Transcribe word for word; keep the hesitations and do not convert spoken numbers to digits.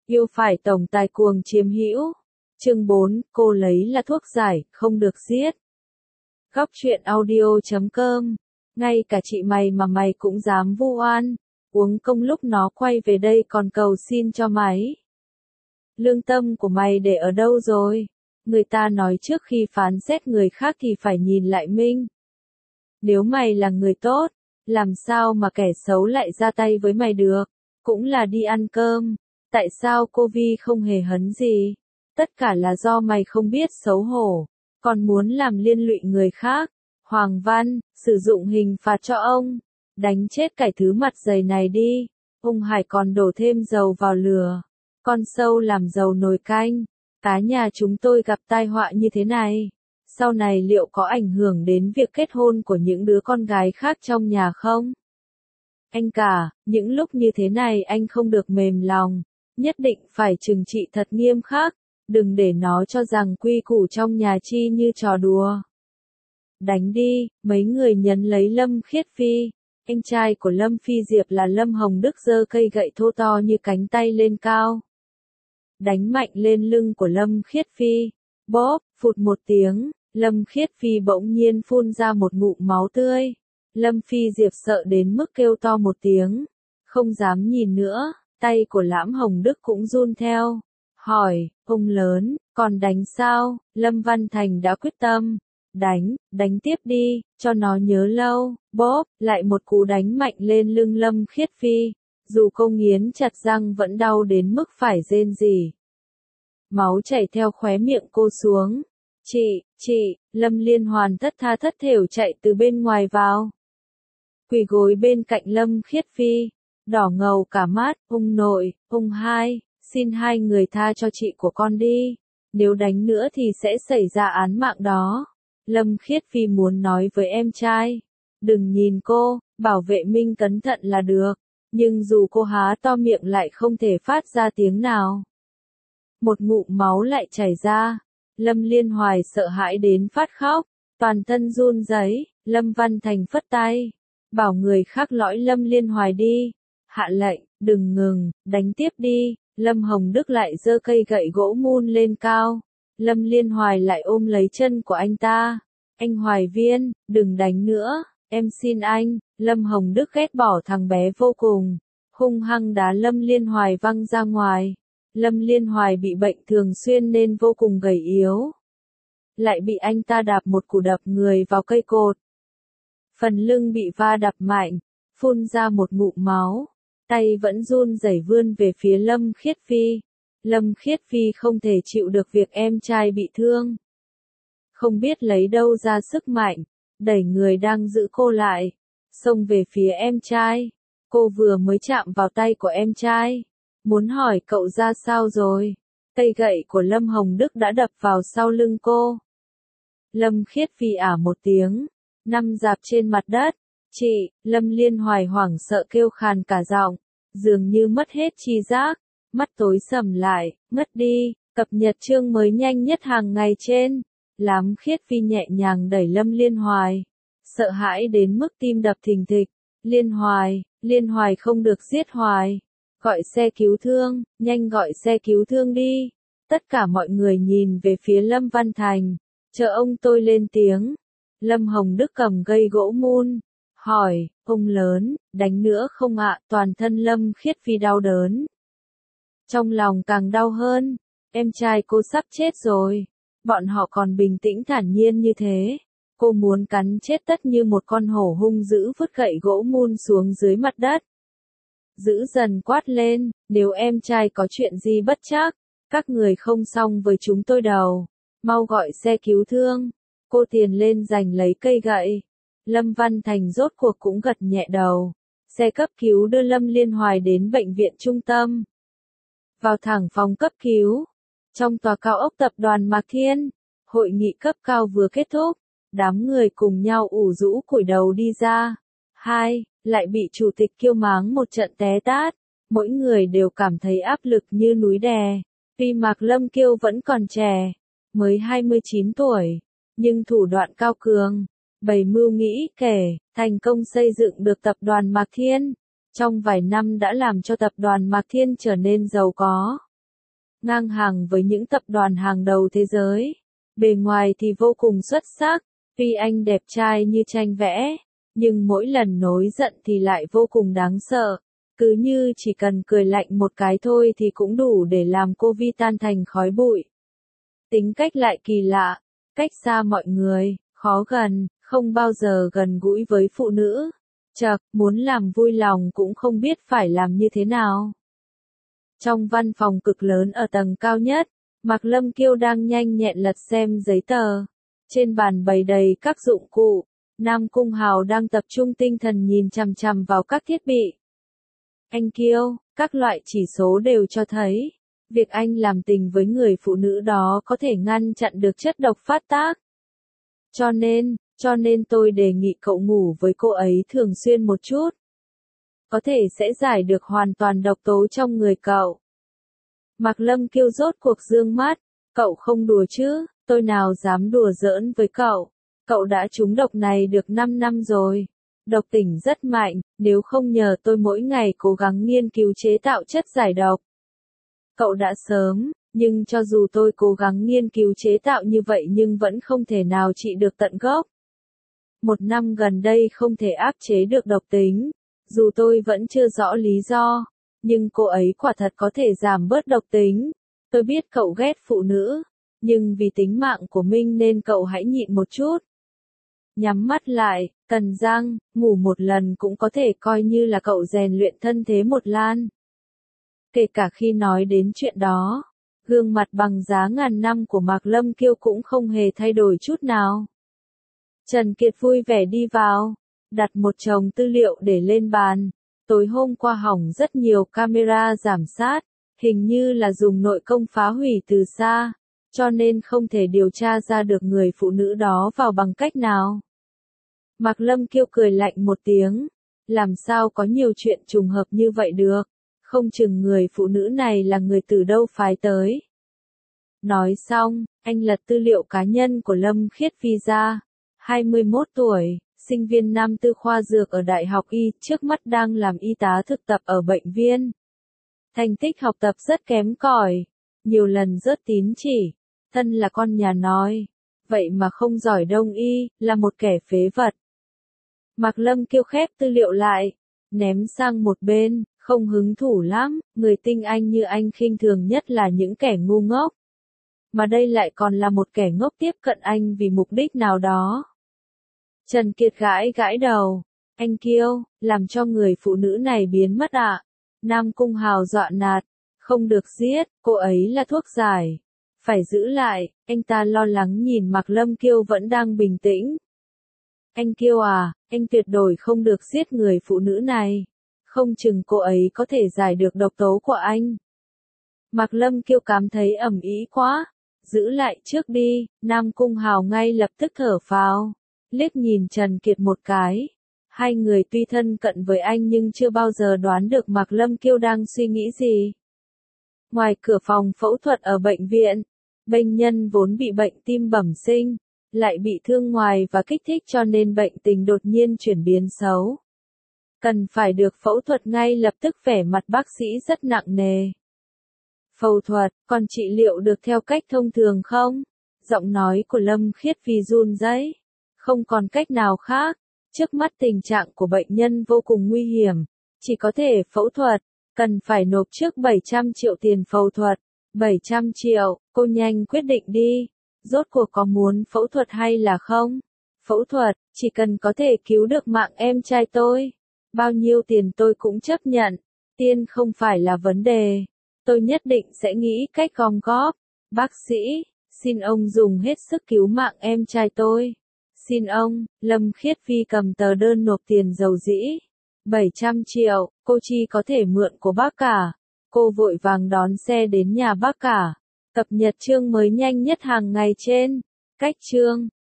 Yêu phải tổng tài cuồng chiếm hữu. Chương bốn, cô lấy là thuốc giải, không được giết. Góc truyện audio chấm com. Ngay cả chị mày mà mày cũng dám vu oan, uống công lúc nó quay về đây còn cầu xin cho mày. Lương tâm của mày để ở đâu rồi? Người ta nói trước khi phán xét người khác thì phải nhìn lại mình. Nếu mày là người tốt, làm sao mà kẻ xấu lại ra tay với mày được? Cũng là đi ăn cơm. Tại sao cô Vi không hề hấn gì? Tất cả là do mày không biết xấu hổ, còn muốn làm liên lụy người khác. Hoàng Văn, sử dụng hình phạt cho ông. Đánh chết cái thứ mặt dày này đi. Ông Hải còn đổ thêm dầu vào lửa. Con sâu làm dầu nồi canh. Cá nhà chúng tôi gặp tai họa như thế này. Sau này liệu có ảnh hưởng đến việc kết hôn của những đứa con gái khác trong nhà không? Anh cả, những lúc như thế này anh không được mềm lòng. Nhất định phải trừng trị thật nghiêm khắc. Đừng để nó cho rằng quy củ trong nhà chi như trò đùa. Đánh đi, mấy người nhấn lấy Lâm Khiết Phi. Anh trai của Lâm Phi Diệp là Lâm Hồng Đức giơ cây gậy thô to như cánh tay lên cao. Đánh mạnh lên lưng của Lâm Khiết Phi. Bóp, phụt một tiếng, Lâm Khiết Phi bỗng nhiên phun ra một ngụm máu tươi. Lâm Phi Diệp sợ đến mức kêu to một tiếng. Không dám nhìn nữa, tay của Lãm Hồng Đức cũng run theo. Hỏi, ông lớn, còn đánh sao? Lâm Văn Thành đã quyết tâm. Đánh, đánh tiếp đi, cho nó nhớ lâu. Bóp, lại một cú đánh mạnh lên lưng Lâm Khiết Phi. Dù cô nghiến chặt răng vẫn đau đến mức phải rên rỉ. Máu chảy theo khóe miệng cô xuống. Chị, chị, Lâm Liên Hoàn thất tha thất thểu chạy từ bên ngoài vào. Quỳ gối bên cạnh Lâm Khiết Phi. Đỏ ngầu cả mắt, ông nội, ông hai, xin hai người tha cho chị của con đi. Nếu đánh nữa thì sẽ xảy ra án mạng đó. Lâm Khiết Phi muốn nói với em trai. Đừng nhìn cô, bảo vệ Minh cẩn thận là được. Nhưng dù cô há to miệng lại không thể phát ra tiếng nào. Một ngụm máu lại chảy ra. Lâm Liên Hoài sợ hãi đến phát khóc. Toàn thân run rẩy. Lâm Văn Thành phất tay. Bảo người khác lõi Lâm Liên Hoài đi. Hạ lệnh, đừng ngừng, đánh tiếp đi. Lâm Hồng Đức lại giơ cây gậy gỗ mun lên cao. Lâm Liên Hoài lại ôm lấy chân của anh ta. Anh Hoài Viên, đừng đánh nữa, em xin anh. Lâm Hồng Đức ghét bỏ thằng bé vô cùng. Hung hăng đá Lâm Liên Hoài văng ra ngoài. Lâm Liên Hoài bị bệnh thường xuyên nên vô cùng gầy yếu. Lại bị anh ta đạp một cú đập người vào cây cột. Phần lưng bị va đập mạnh, phun ra một ngụm máu. Tay vẫn run rẩy vươn về phía Lâm Khiết Phi. Lâm Khiết Phi không thể chịu được việc em trai bị thương. Không biết lấy đâu ra sức mạnh, đẩy người đang giữ cô lại, xông về phía em trai. Cô vừa mới chạm vào tay của em trai, muốn hỏi cậu ra sao rồi. Cây gậy của Lâm Hồng Đức đã đập vào sau lưng cô. Lâm Khiết Phi ả một tiếng, nằm rạp trên mặt đất. Chị, Lâm Liên Hoài hoảng sợ kêu khàn cả giọng, dường như mất hết tri giác, mắt tối sầm lại, ngất đi. Cập nhật chương mới nhanh nhất hàng ngày trên. Lám Khiết Phi nhẹ nhàng đẩy Lâm Liên Hoài, sợ hãi đến mức tim đập thình thịch. Liên Hoài, Liên Hoài không được giết Hoài. Gọi xe cứu thương, nhanh gọi xe cứu thương đi. Tất cả mọi người nhìn về phía Lâm Văn Thành, chờ ông tôi lên tiếng. Lâm Hồng Đức cầm cây gỗ mun. Hỏi, ông lớn, đánh nữa không ạ? Toàn thân Lâm Khiết Phi đau đớn. Trong lòng càng đau hơn, em trai cô sắp chết rồi. Bọn họ còn bình tĩnh thản nhiên như thế. Cô muốn cắn chết tất như một con hổ hung dữ vứt gậy gỗ mun xuống dưới mặt đất. Dữ dần quát lên, nếu em trai có chuyện gì bất trắc, các người không xong với chúng tôi đâu. Mau gọi xe cứu thương. Cô tiền lên giành lấy cây gậy. Lâm Văn Thành rốt cuộc cũng gật nhẹ đầu. Xe cấp cứu đưa Lâm Liên Hoài đến bệnh viện trung tâm. Vào thẳng phòng cấp cứu. Trong tòa cao ốc tập đoàn Mạc Thiên, hội nghị cấp cao vừa kết thúc. Đám người cùng nhau ủ rũ cúi đầu đi ra. Hai, lại bị chủ tịch Kiêu mắng một trận té tát. Mỗi người đều cảm thấy áp lực như núi đè. Tuy Mạc Lâm Kiêu vẫn còn trẻ, mới hai mươi chín tuổi, nhưng thủ đoạn cao cường, bày mưu nghĩ kể, thành công xây dựng được tập đoàn Mạc Thiên. Trong vài năm đã làm cho tập đoàn Mạc Thiên trở nên giàu có. ngang hàng với những tập đoàn hàng đầu thế giới. Bề ngoài thì vô cùng xuất sắc, tuy anh đẹp trai như tranh vẽ, nhưng mỗi lần nổi giận thì lại vô cùng đáng sợ. Cứ như chỉ cần cười lạnh một cái thôi thì cũng đủ để làm cô Vi tan thành khói bụi. Tính cách lại kỳ lạ, cách xa mọi người, khó gần, không bao giờ gần gũi với phụ nữ. Chậc, muốn làm vui lòng cũng không biết phải làm như thế nào. Trong văn phòng cực lớn ở tầng cao nhất, Mạc Lâm Kiêu đang nhanh nhẹn lật xem giấy tờ. Trên bàn bày đầy các dụng cụ, Nam Cung Hào đang tập trung tinh thần nhìn chằm chằm vào các thiết bị. Anh Kiêu, các loại chỉ số đều cho thấy, việc anh làm tình với người phụ nữ đó có thể ngăn chặn được chất độc phát tác. Cho nên, cho nên tôi đề nghị cậu ngủ với cô ấy thường xuyên một chút. Có thể sẽ giải được hoàn toàn độc tố trong người cậu. Mạc Lâm Kiêu rốt cuộc dương mắt, cậu không đùa chứ, tôi nào dám đùa giỡn với cậu. Cậu đã trúng độc này được năm năm rồi. Độc tỉnh rất mạnh, nếu không nhờ tôi mỗi ngày cố gắng nghiên cứu chế tạo chất giải độc. Cậu đã sớm, nhưng cho dù tôi cố gắng nghiên cứu chế tạo như vậy nhưng vẫn không thể nào trị được tận gốc. Một năm gần đây không thể áp chế được độc tính, dù tôi vẫn chưa rõ lý do, nhưng cô ấy quả thật có thể giảm bớt độc tính. Tôi biết cậu ghét phụ nữ, nhưng vì tính mạng của mình nên cậu hãy nhịn một chút. Nhắm mắt lại, cần răng, ngủ một lần cũng có thể coi như là cậu rèn luyện thân thế một lan. Kể cả khi nói đến chuyện đó, gương mặt bằng giá ngàn năm của Mạc Lâm Kiêu cũng không hề thay đổi chút nào. Trần Kiệt vui vẻ đi vào, đặt một chồng tư liệu để lên bàn. Tối hôm qua hỏng rất nhiều camera giám sát, hình như là dùng nội công phá hủy từ xa, cho nên không thể điều tra ra được người phụ nữ đó vào bằng cách nào. Mạc Lâm Kiêu cười lạnh một tiếng, làm sao có nhiều chuyện trùng hợp như vậy được, không chừng người phụ nữ này là người từ đâu phái tới. Nói xong, anh lật tư liệu cá nhân của Lâm Khiết Phi ra, hai mươi mốt tuổi, sinh viên năm tư khoa dược ở Đại học Y, trước mắt đang làm y tá thực tập ở bệnh viện. Thành tích học tập rất kém cỏi, nhiều lần rớt tín chỉ, thân là con nhà nói, vậy mà không giỏi đông y, là một kẻ phế vật. Mạc Lâm Kiêu khép tư liệu lại, ném sang một bên, không hứng thú lắm, người tinh anh như anh khinh thường nhất là những kẻ ngu ngốc. Mà đây lại còn là một kẻ ngốc tiếp cận anh vì mục đích nào đó. Trần Kiệt gãi gãi đầu, anh Kiêu, làm cho người phụ nữ này biến mất ạ. À? Nam Cung Hào dọa nạt, không được giết, cô ấy là thuốc giải. Phải giữ lại, anh ta lo lắng nhìn Mạc Lâm Kiêu vẫn đang bình tĩnh. Anh Kiêu à, anh tuyệt đối không được giết người phụ nữ này. Không chừng cô ấy có thể giải được độc tố của anh. Mạc Lâm Kiêu cảm thấy ẩm ý quá. Giữ lại trước đi, Nam Cung Hào ngay lập tức thở phào. Liếc nhìn Trần Kiệt một cái. Hai người tuy thân cận với anh nhưng chưa bao giờ đoán được Mạc Lâm Kiêu đang suy nghĩ gì. Ngoài cửa phòng phẫu thuật ở bệnh viện, bệnh nhân vốn bị bệnh tim bẩm sinh, lại bị thương ngoài và kích thích cho nên bệnh tình đột nhiên chuyển biến xấu. Cần phải được phẫu thuật ngay lập tức, vẻ mặt bác sĩ rất nặng nề. Phẫu thuật, còn trị liệu được theo cách thông thường không? Giọng nói của Lâm Khiết Phi run rẩy. Không còn cách nào khác. Trước mắt tình trạng của bệnh nhân vô cùng nguy hiểm. Chỉ có thể phẫu thuật. Cần phải nộp trước bảy trăm triệu tiền phẫu thuật. bảy trăm triệu, cô nhanh quyết định đi. Rốt cuộc có muốn phẫu thuật hay là không? Phẫu thuật, chỉ cần có thể cứu được mạng em trai tôi. Bao nhiêu tiền tôi cũng chấp nhận. Tiền không phải là vấn đề. Tôi nhất định sẽ nghĩ cách gom góp. Bác sĩ, xin ông dùng hết sức cứu mạng em trai tôi. Xin ông, Lâm Khiết Phi cầm tờ đơn nộp tiền dầu dĩ. bảy trăm triệu, cô chi có thể mượn của bác cả. Cô vội vàng đón xe đến nhà bác cả. Cập nhật chương mới nhanh nhất hàng ngày trên. Cách chương.